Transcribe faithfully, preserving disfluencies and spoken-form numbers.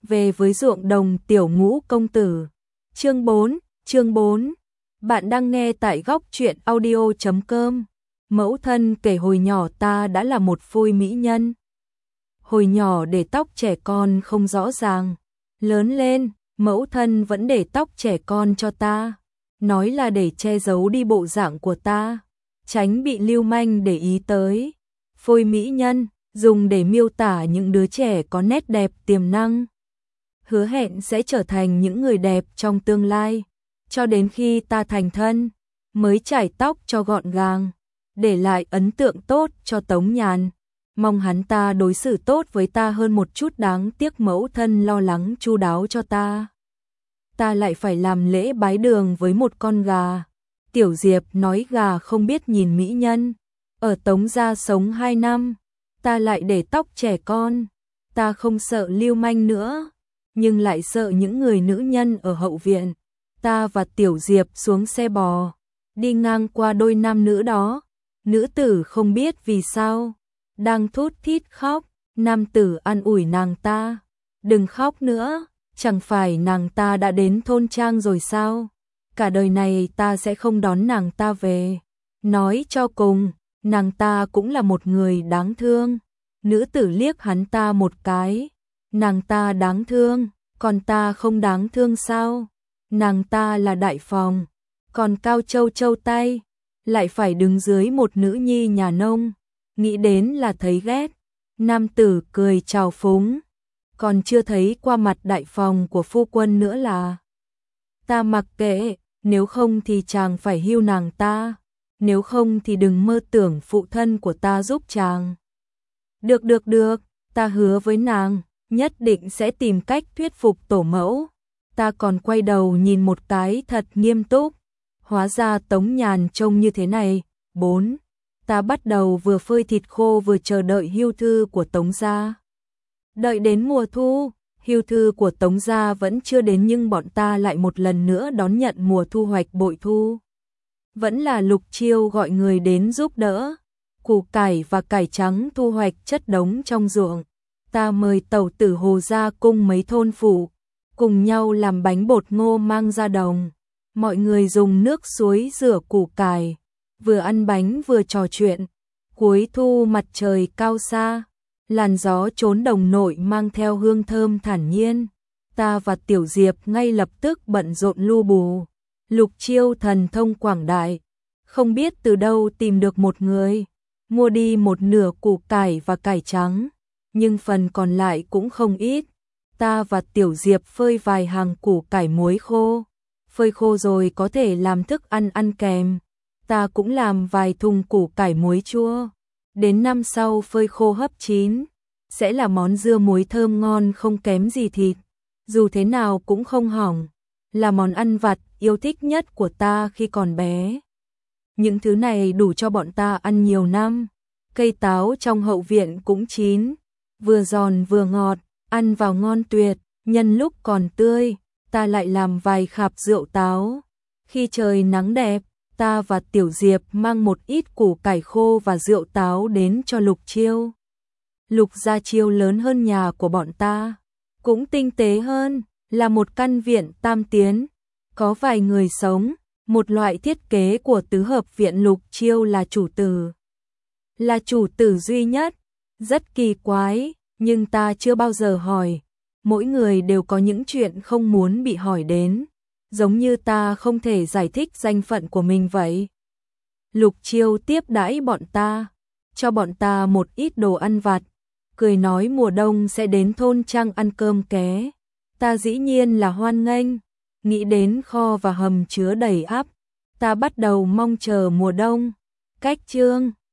về với ruộng đồng tiểu ngũ công tử. Chương bốn, chương bốn. Bạn đang nghe tại góc truyện audio chấm com. Mẫu thân kể hồi nhỏ ta đã là một phôi mỹ nhân. Hồi nhỏ để tóc trẻ con không rõ ràng. Lớn lên, mẫu thân vẫn để tóc trẻ con cho ta. Nói là để che giấu đi bộ dạng của ta, tránh bị lưu manh để ý tới. Phôi mỹ nhân, dùng để miêu tả những đứa trẻ có nét đẹp tiềm năng. Hứa hẹn sẽ trở thành những người đẹp trong tương lai. Cho đến khi ta thành thân, mới chải tóc cho gọn gàng, để lại ấn tượng tốt cho Tống Nhàn. Mong hắn ta đối xử tốt với ta hơn một chút, đáng tiếc mẫu thân lo lắng chu đáo cho ta. Ta lại phải làm lễ bái đường với một con gà. Tiểu Diệp nói gà không biết nhìn mỹ nhân. Ở Tống gia sống hai năm, ta lại để tóc trẻ con. Ta không sợ lưu manh nữa, nhưng lại sợ những người nữ nhân ở hậu viện. Ta và Tiểu Diệp xuống xe bò, đi ngang qua đôi nam nữ đó. Nữ tử không biết vì sao đang thút thít khóc. Nam tử an ủi nàng ta, đừng khóc nữa, chẳng phải nàng ta đã đến thôn trang rồi sao? Cả đời này ta sẽ không đón nàng ta về. Nói cho cùng, nàng ta cũng là một người đáng thương. Nữ tử liếc hắn ta một cái. Nàng ta đáng thương, còn ta không đáng thương sao? Nàng ta là đại phòng, còn cao châu châu tay, lại phải đứng dưới một nữ nhi nhà nông. Nghĩ đến là thấy ghét. Nam tử cười chào phúng, còn chưa thấy qua mặt đại phòng của phu quân nữa là. Ta mặc kệ, nếu không thì chàng phải hưu nàng ta, nếu không thì đừng mơ tưởng phụ thân của ta giúp chàng. Được được được, ta hứa với nàng, nhất định sẽ tìm cách thuyết phục tổ mẫu. Ta còn quay đầu nhìn một cái thật nghiêm túc. Hóa ra Tống Nhàn trông như thế này. Bốn. Ta bắt đầu vừa phơi thịt khô vừa chờ đợi hưu thư của Tống gia. Đợi đến mùa thu, hưu thư của Tống gia vẫn chưa đến, nhưng bọn ta lại một lần nữa đón nhận mùa thu hoạch bội thu. Vẫn là Lục Chiêu gọi người đến giúp đỡ. Củ cải và cải trắng thu hoạch chất đống trong ruộng. Ta mời tẩu tử Hồ gia cung mấy thôn phụ, cùng nhau làm bánh bột ngô mang ra đồng. Mọi người dùng nước suối rửa củ cải, vừa ăn bánh vừa trò chuyện. Cuối thu mặt trời cao xa, làn gió trốn đồng nội mang theo hương thơm thản nhiên. Ta và Tiểu Diệp ngay lập tức bận rộn lu bù. Lục Chiêu thần thông quảng đại, không biết từ đâu tìm được một người, mua đi một nửa củ cải và cải trắng, nhưng phần còn lại cũng không ít. Ta và Tiểu Diệp phơi vài hàng củ cải muối khô, phơi khô rồi có thể làm thức ăn ăn kèm. Ta cũng làm vài thùng củ cải muối chua, đến năm sau phơi khô hấp chín, sẽ là món dưa muối thơm ngon không kém gì thịt, dù thế nào cũng không hỏng, là món ăn vặt yêu thích nhất của ta khi còn bé. Những thứ này đủ cho bọn ta ăn nhiều năm. Cây táo trong hậu viện cũng chín, vừa giòn vừa ngọt, ăn vào ngon tuyệt. Nhân lúc còn tươi, ta lại làm vài khạp rượu táo. Khi trời nắng đẹp, ta và Tiểu Diệp mang một ít củ cải khô và rượu táo đến cho Lục Chiêu. Lục gia chiêu lớn hơn nhà của bọn ta, cũng tinh tế hơn, là một căn viện tam tiến, có vài người sống, một loại thiết kế của tứ hợp viện. Lục Chiêu là chủ tử, là chủ tử duy nhất, rất kỳ quái, nhưng ta chưa bao giờ hỏi. Mỗi người đều có những chuyện không muốn bị hỏi đến, giống như ta không thể giải thích danh phận của mình vậy. Lục Chiêu tiếp đãi bọn ta, cho bọn ta một ít đồ ăn vặt, cười nói mùa đông sẽ đến thôn trang ăn cơm ké. Ta dĩ nhiên là hoan nghênh, nghĩ đến kho và hầm chứa đầy ắp, ta bắt đầu mong chờ mùa đông. Cách chương